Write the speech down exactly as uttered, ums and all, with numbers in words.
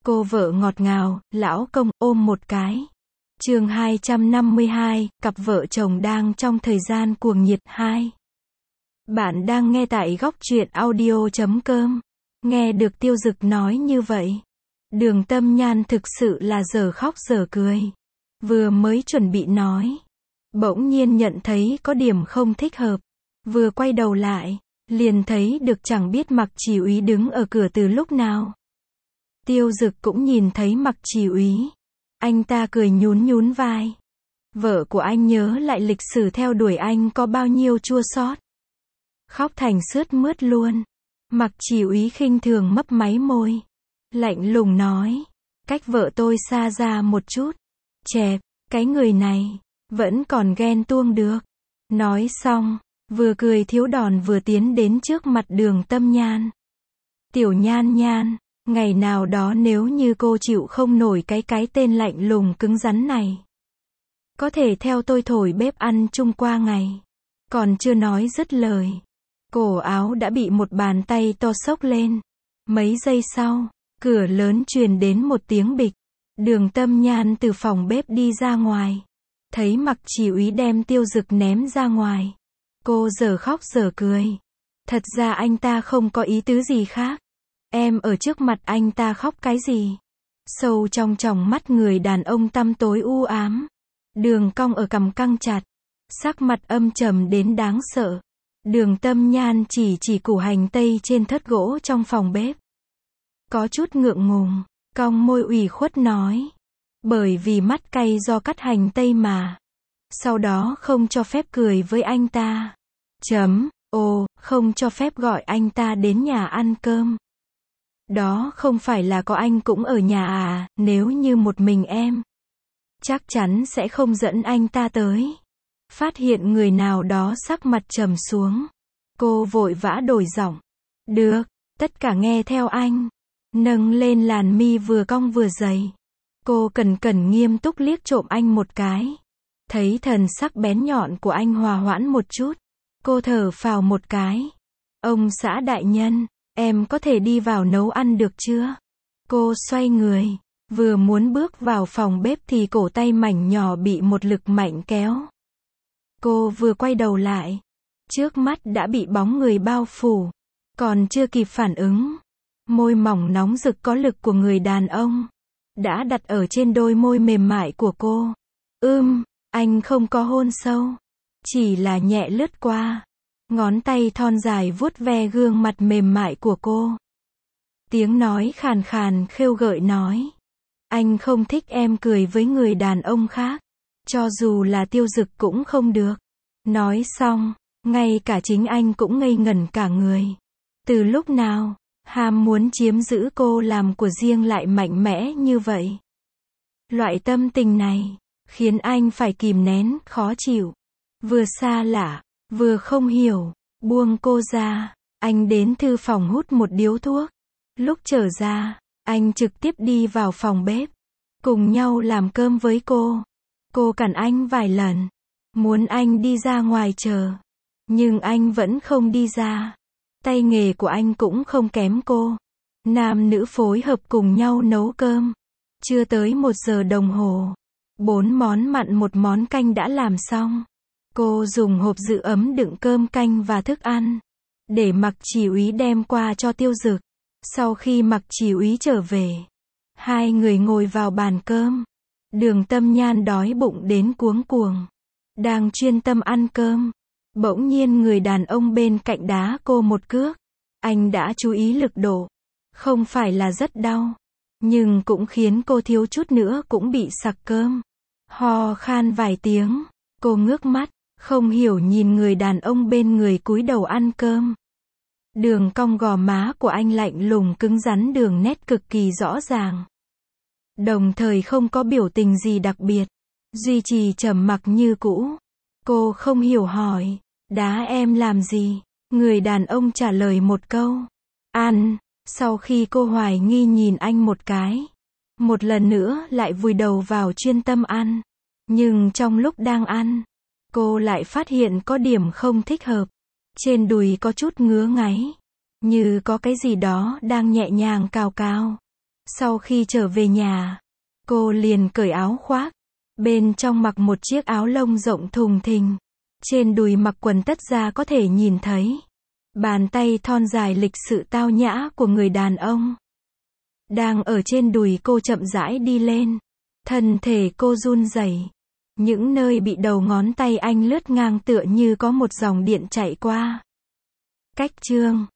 Cô vợ ngọt ngào, lão công, ôm một cái. Chương hai trăm năm mươi hai, cặp vợ chồng đang trong thời gian cuồng nhiệt hai. Bạn đang nghe tại góc truyện audio chấm com. Nghe được Tiêu Dực nói như vậy, Đường Tâm Nhan thực sự là giờ khóc giờ cười. Vừa mới chuẩn bị nói, bỗng nhiên nhận thấy có điểm không thích hợp. Vừa quay đầu lại, liền thấy được chẳng biết Mặc Chỉ Úy đứng ở cửa từ lúc nào. Tiêu Dực cũng nhìn thấy Mặc Chỉ Úy. Anh ta cười nhún nhún vai. Vợ của anh nhớ lại lịch sử theo đuổi anh có bao nhiêu chua xót. Khóc thành sướt mướt luôn. Mặc Chỉ Úy khinh thường mấp máy môi, lạnh lùng nói, cách vợ tôi xa ra một chút. Chẹp, cái người này vẫn còn ghen tuông được. Nói xong, vừa cười thiếu đòn vừa tiến đến trước mặt Đường Tâm Nhan. Tiểu Nhan Nhan, ngày nào đó nếu như cô chịu không nổi cái cái tên lạnh lùng cứng rắn này, có thể theo tôi thổi bếp ăn chung qua ngày. Còn chưa nói dứt lời, cổ áo đã bị một bàn tay to xốc lên. Mấy giây sau, cửa lớn truyền đến một tiếng bịch. Đường Tâm Nhan từ phòng bếp đi ra ngoài, thấy Mặc Chỉ Úy đem Tiêu Dực ném ra ngoài. Cô giờ khóc giờ cười. Thật ra anh ta không có ý tứ gì khác. Em ở trước mặt anh ta khóc cái gì? Sâu trong tròng mắt người đàn ông tăm tối u ám, đường cong ở cằm căng chặt, sắc mặt âm trầm đến đáng sợ. Đường Tâm Nhan chỉ chỉ củ hành tây trên thớt gỗ trong phòng bếp. Có chút ngượng ngùng, cong môi ủy khuất nói. Bởi vì mắt cay do cắt hành tây mà. Sau đó không cho phép cười với anh ta. Chấm, ồ, không cho phép gọi anh ta đến nhà ăn cơm. Đó không phải là có anh cũng ở nhà à, nếu như một mình em, chắc chắn sẽ không dẫn anh ta tới. Phát hiện người nào đó sắc mặt trầm xuống, cô vội vã đổi giọng. Được, tất cả nghe theo anh. Nâng lên làn mi vừa cong vừa dày. Cô cẩn cẩn nghiêm túc liếc trộm anh một cái. Thấy thần sắc bén nhọn của anh hòa hoãn một chút, cô thở phào một cái. Ông xã đại nhân, em có thể đi vào nấu ăn được chưa? Cô xoay người, vừa muốn bước vào phòng bếp thì cổ tay mảnh nhỏ bị một lực mạnh kéo. Cô vừa quay đầu lại, trước mắt đã bị bóng người bao phủ. Còn chưa kịp phản ứng, môi mỏng nóng rực có lực của người đàn ông đã đặt ở trên đôi môi mềm mại của cô. Ưm, anh không có hôn sâu, chỉ là nhẹ lướt qua. Ngón tay thon dài vuốt ve gương mặt mềm mại của cô. Tiếng nói khàn khàn khêu gợi nói. Anh không thích em cười với người đàn ông khác. Cho dù là Tiêu Dực cũng không được. Nói xong, ngay cả chính anh cũng ngây ngẩn cả người. Từ lúc nào, ham muốn chiếm giữ cô làm của riêng lại mạnh mẽ như vậy? Loại tâm tình này, khiến anh phải kìm nén, khó chịu. Vừa xa lạ, vừa không hiểu, buông cô ra, anh đến thư phòng hút một điếu thuốc. Lúc trở ra, anh trực tiếp đi vào phòng bếp, cùng nhau làm cơm với cô. Cô cản anh vài lần, muốn anh đi ra ngoài chờ, nhưng anh vẫn không đi ra. Tay nghề của anh cũng không kém cô. Nam nữ phối hợp cùng nhau nấu cơm. Chưa tới một giờ đồng hồ, bốn món mặn một món canh đã làm xong. Cô dùng hộp giữ ấm đựng cơm canh và thức ăn, để Mặc Chỉ Úy đem qua cho Tiêu Dực. Sau khi Mặc Chỉ Úy trở về, hai người ngồi vào bàn cơm. Đường Tâm Nhan đói bụng đến cuống cuồng, đang chuyên tâm ăn cơm. Bỗng nhiên người đàn ông bên cạnh đá cô một cước. Anh đã chú ý lực độ, không phải là rất đau, nhưng cũng khiến cô thiếu chút nữa cũng bị sặc cơm. Ho khan vài tiếng, cô ngước mắt, không hiểu nhìn người đàn ông bên người cúi đầu ăn cơm. Đường cong gò má của anh lạnh lùng cứng rắn, đường nét cực kỳ rõ ràng. Đồng thời không có biểu tình gì đặc biệt, duy trì trầm mặc như cũ. Cô không hiểu hỏi, đá em làm gì? Người đàn ông trả lời một câu, ăn. Sau khi cô hoài nghi nhìn anh một cái, một lần nữa lại vùi đầu vào chuyên tâm ăn. Nhưng trong lúc đang ăn, cô lại phát hiện có điểm không thích hợp. Trên đùi có chút ngứa ngáy, như có cái gì đó đang nhẹ nhàng cào cào. Sau khi trở về nhà, cô liền cởi áo khoác. Bên trong mặc một chiếc áo lông rộng thùng thình. Trên đùi mặc quần tất da có thể nhìn thấy bàn tay thon dài lịch sự tao nhã của người đàn ông. Đang ở trên đùi cô chậm rãi đi lên. Thân thể cô run rẩy. Những nơi bị đầu ngón tay anh lướt ngang tựa như có một dòng điện chạy qua. Cách chương